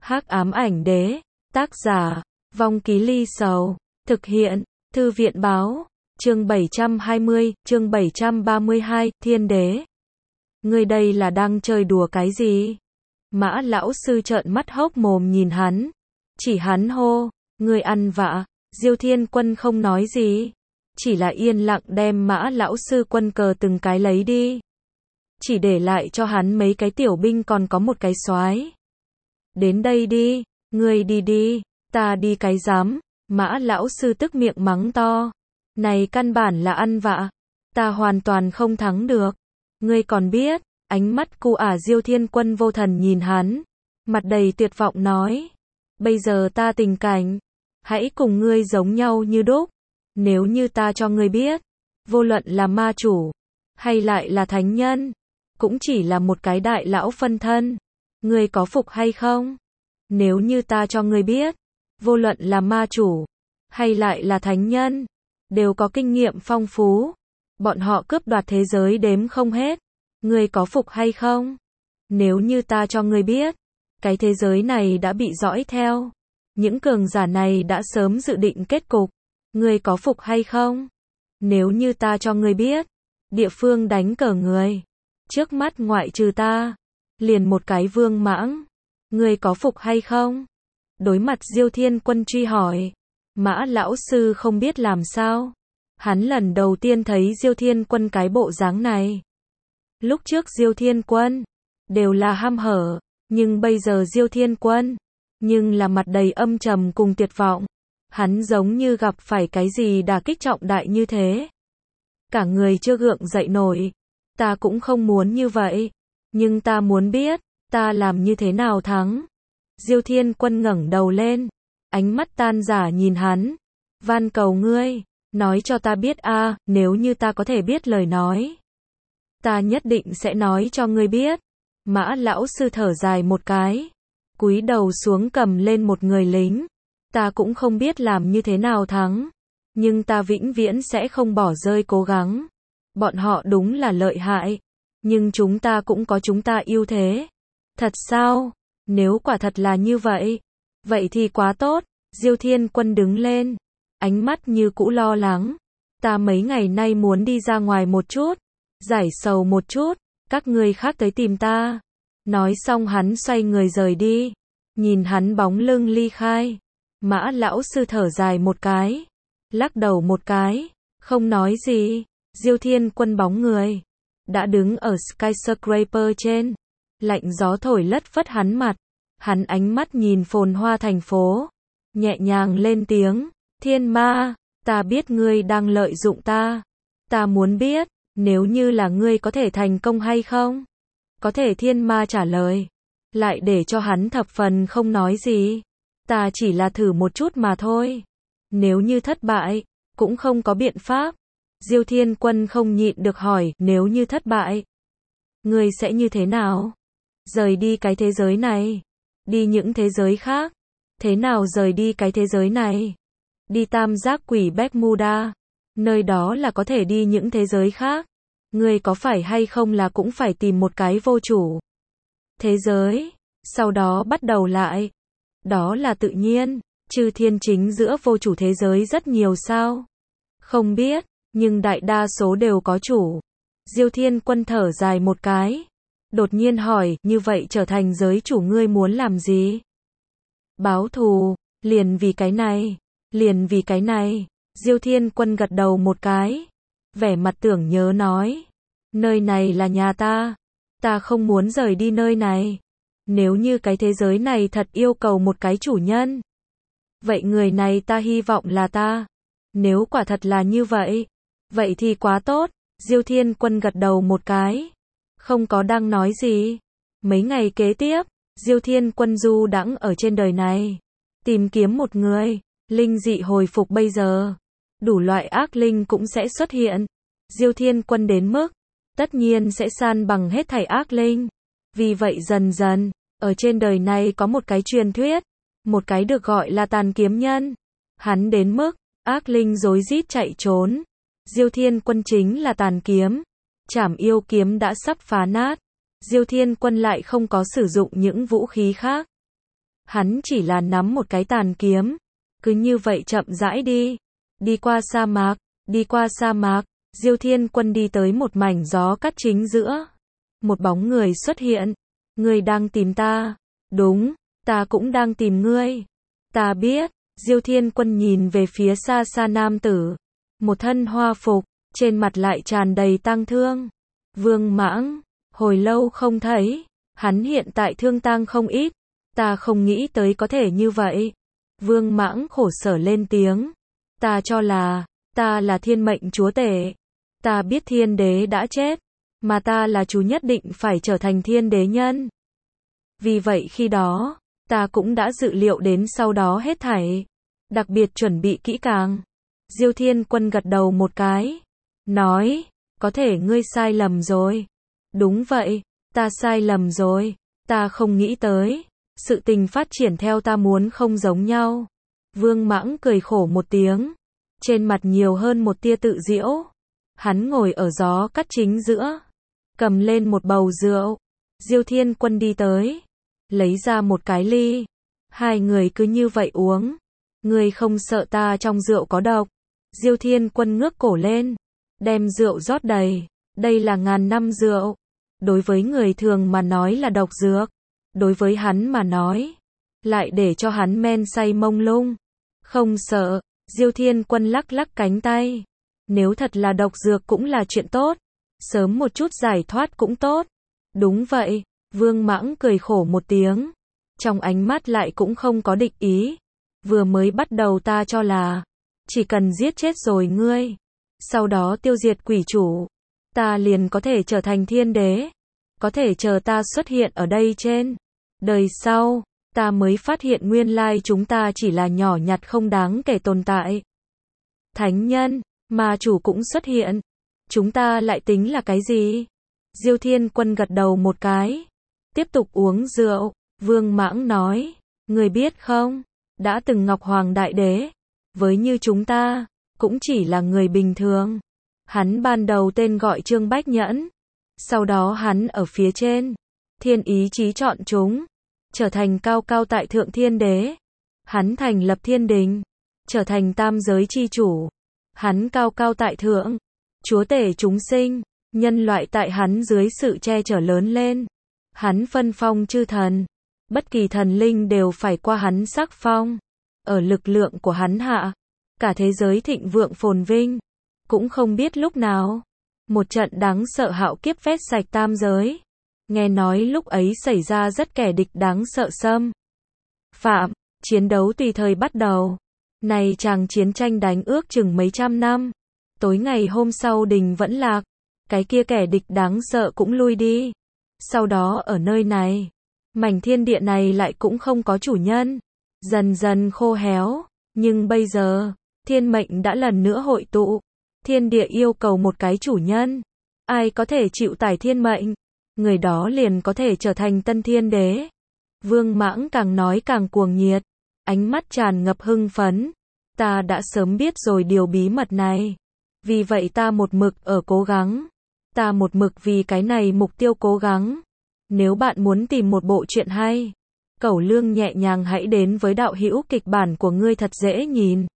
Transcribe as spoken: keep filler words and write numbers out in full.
Hắc ám ảnh đế, tác giả, Vong Ký Ly Sầu, thực hiện, Thư viện báo, chương bảy trăm hai mươi, chương bảy trăm ba mươi hai, Thiên Đế. Ngươi đây là đang chơi đùa cái gì? Mã lão sư trợn mắt hốc mồm nhìn hắn, chỉ hắn hô, ngươi ăn vạ. Diêu Thiên Quân không nói gì, chỉ là yên lặng đem Mã lão sư quân cờ từng cái lấy đi, chỉ để lại cho hắn mấy cái tiểu binh còn có một cái soái. Đến đây đi, ngươi đi đi, ta đi cái dám. Mã lão sư tức miệng mắng to, này căn bản là ăn vạ, ta hoàn toàn không thắng được. Ngươi còn biết? Ánh mắt cu ả Diêu Thiên Quân vô thần nhìn hắn, mặt đầy tuyệt vọng nói, bây giờ ta tình cảnh, hãy cùng ngươi giống nhau như đúc. Nếu như ta cho ngươi biết, vô luận là ma chủ, hay lại là thánh nhân, cũng chỉ là một cái đại lão phân thân, ngươi có phục hay không? Nếu như ta cho ngươi biết, vô luận là ma chủ, hay lại là thánh nhân, đều có kinh nghiệm phong phú, bọn họ cướp đoạt thế giới đếm không hết, ngươi có phục hay không? Nếu như ta cho ngươi biết, cái thế giới này đã bị dõi theo, những cường giả này đã sớm dự định kết cục, ngươi có phục hay không? Nếu như ta cho ngươi biết, địa phương đánh cờ người, trước mắt ngoại trừ ta, liền một cái vương mãng, ngươi có phục hay không? Đối mặt Diêu Thiên Quân truy hỏi, Mã lão sư không biết làm sao. Hắn lần đầu tiên thấy Diêu Thiên Quân cái bộ dáng này. Lúc trước Diêu Thiên Quân đều là ham hở, nhưng bây giờ Diêu Thiên Quân nhưng là mặt đầy âm trầm cùng tuyệt vọng. Hắn giống như gặp phải cái gì đả kích trọng đại như thế. Cả người chưa gượng dậy nổi. Ta cũng không muốn như vậy, nhưng ta muốn biết, ta làm như thế nào thắng. Diêu Thiên Quân ngẩng đầu lên, ánh mắt tan rã nhìn hắn, van cầu ngươi, nói cho ta biết a, nếu như ta có thể biết lời nói, ta nhất định sẽ nói cho ngươi biết. Mã lão sư thở dài một cái, cúi đầu xuống cầm lên một người lính, ta cũng không biết làm như thế nào thắng, nhưng ta vĩnh viễn sẽ không bỏ rơi cố gắng. Bọn họ đúng là lợi hại, nhưng chúng ta cũng có chúng ta ưu thế. Thật sao? Nếu quả thật là như vậy, vậy thì quá tốt. Diêu Thiên Quân đứng lên, ánh mắt như cũ lo lắng. Ta mấy ngày nay muốn đi ra ngoài một chút, giải sầu một chút, các ngươi khác tới tìm ta. Nói xong hắn xoay người rời đi, nhìn hắn bóng lưng ly khai. Mã lão sư thở dài một cái, lắc đầu một cái, không nói gì. Diêu Thiên Quân bóng người đã đứng ở skyscraper trên, lạnh gió thổi lất phất hắn mặt, hắn ánh mắt nhìn phồn hoa thành phố, nhẹ nhàng lên tiếng, Thiên Ma, ta biết ngươi đang lợi dụng ta, ta muốn biết, nếu như là ngươi có thể thành công hay không? Có thể Thiên Ma trả lời, lại để cho hắn thập phần không nói gì, ta chỉ là thử một chút mà thôi, nếu như thất bại, cũng không có biện pháp. Diêu Thiên Quân không nhịn được hỏi, nếu như thất bại, ngươi sẽ như thế nào? Rời đi cái thế giới này, đi những thế giới khác. Thế nào rời đi cái thế giới này? Đi tam giác quỷ Bermuda, nơi đó là có thể đi những thế giới khác. Ngươi có phải hay không là cũng phải tìm một cái vô chủ thế giới, sau đó bắt đầu lại. Đó là tự nhiên, chư thiên chính giữa vô chủ thế giới rất nhiều sao? Không biết, nhưng đại đa số đều có chủ. Diêu Thiên Quân thở dài một cái, đột nhiên hỏi, như vậy trở thành giới chủ ngươi muốn làm gì? Báo thù, liền vì cái này, liền vì cái này. Diêu Thiên Quân gật đầu một cái, vẻ mặt tưởng nhớ nói, nơi này là nhà ta, ta không muốn rời đi nơi này. Nếu như cái thế giới này thật yêu cầu một cái chủ nhân, vậy người này ta hy vọng là ta. Nếu quả thật là như vậy, vậy thì quá tốt. Diêu Thiên Quân gật đầu một cái, không có đang nói gì. Mấy ngày kế tiếp, Diêu Thiên Quân du đãng ở trên đời này, tìm kiếm một người. Linh dị hồi phục bây giờ, đủ loại ác linh cũng sẽ xuất hiện. Diêu Thiên Quân đến mức, tất nhiên sẽ san bằng hết thảy ác linh. Vì vậy dần dần, ở trên đời này có một cái truyền thuyết, một cái được gọi là tàn kiếm nhân. Hắn đến mức, ác linh rối rít chạy trốn. Diêu Thiên Quân chính là tàn kiếm. Trảm yêu kiếm đã sắp phá nát. Diêu Thiên Quân lại không có sử dụng những vũ khí khác. Hắn chỉ là nắm một cái tàn kiếm, cứ như vậy chậm rãi đi, đi qua sa mạc, đi qua sa mạc, Diêu Thiên Quân đi tới một mảnh gió cắt chính giữa. Một bóng người xuất hiện, ngươi đang tìm ta, đúng, ta cũng đang tìm ngươi, ta biết, Diêu Thiên Quân nhìn về phía xa xa nam tử, một thân hoa phục, trên mặt lại tràn đầy tang thương. Vương Mãng, hồi lâu không thấy, hắn hiện tại thương tang không ít, ta không nghĩ tới có thể như vậy. Vương Mãng khổ sở lên tiếng, ta cho là, ta là thiên mệnh chúa tể, ta biết thiên đế đã chết, mà ta là chú nhất định phải trở thành thiên đế nhân. Vì vậy khi đó, ta cũng đã dự liệu đến sau đó hết thảy, đặc biệt chuẩn bị kỹ càng. Diêu Thiên Quân gật đầu một cái, nói, có thể ngươi sai lầm rồi. Đúng vậy, ta sai lầm rồi, ta không nghĩ tới, sự tình phát triển theo ta muốn không giống nhau. Vương Mãng cười khổ một tiếng, trên mặt nhiều hơn một tia tự giễu. Hắn ngồi ở gió cắt chính giữa, cầm lên một bầu rượu. Diêu Thiên Quân đi tới, lấy ra một cái ly. Hai người cứ như vậy uống. Ngươi không sợ ta trong rượu có độc? Diêu Thiên Quân ngước cổ lên, đem rượu rót đầy. Đây là ngàn năm rượu. Đối với người thường mà nói là độc dược, đối với hắn mà nói, lại để cho hắn men say mông lung. Không sợ, Diêu Thiên Quân lắc lắc cánh tay. Nếu thật là độc dược cũng là chuyện tốt, sớm một chút giải thoát cũng tốt. Đúng vậy, Vương Mãng cười khổ một tiếng, trong ánh mắt lại cũng không có địch ý. Vừa mới bắt đầu ta cho là, chỉ cần giết chết rồi ngươi, sau đó tiêu diệt quỷ chủ, ta liền có thể trở thành thiên đế, có thể chờ ta xuất hiện ở đây trên đời sau, ta mới phát hiện nguyên lai chúng ta chỉ là nhỏ nhặt không đáng kể tồn tại. Thánh nhân, ma chủ cũng xuất hiện, chúng ta lại tính là cái gì? Diêu Thiên Quân gật đầu một cái, tiếp tục uống rượu. Vương Mãng nói, người biết không, đã từng Ngọc Hoàng Đại Đế, với như chúng ta, cũng chỉ là người bình thường. Hắn ban đầu tên gọi Trương Bách Nhẫn, sau đó hắn ở phía trên, thiên ý chí chọn chúng, trở thành cao cao tại thượng thiên đế. Hắn thành lập thiên đình, trở thành tam giới chi chủ. Hắn cao cao tại thượng, chúa tể chúng sinh, nhân loại tại hắn dưới sự che chở lớn lên. Hắn phân phong chư thần, bất kỳ thần linh đều phải qua hắn sắc phong. Ở lực lượng của hắn hạ, cả thế giới thịnh vượng phồn vinh. Cũng không biết lúc nào, một trận đáng sợ hạo kiếp vét sạch tam giới. Nghe nói lúc ấy xảy ra rất kẻ địch đáng sợ xâm phạm, chiến đấu tùy thời bắt đầu. Này chàng chiến tranh đánh ước chừng mấy trăm năm. Tối ngày hôm sau đình vẫn lạc, cái kia kẻ địch đáng sợ cũng lui đi. Sau đó ở nơi này, mảnh thiên địa này lại cũng không có chủ nhân, dần dần khô héo. Nhưng bây giờ, thiên mệnh đã lần nữa hội tụ. Thiên địa yêu cầu một cái chủ nhân. Ai có thể chịu tải thiên mệnh, người đó liền có thể trở thành tân thiên đế. Vương Mãng càng nói càng cuồng nhiệt, ánh mắt tràn ngập hưng phấn. Ta đã sớm biết rồi điều bí mật này, vì vậy ta một mực ở cố gắng. Ta một mực vì cái này mục tiêu cố gắng. Nếu bạn muốn tìm một bộ truyện hay, Cẩu Lương nhẹ nhàng hãy đến với đạo hữu kịch bản của ngươi thật dễ nhìn.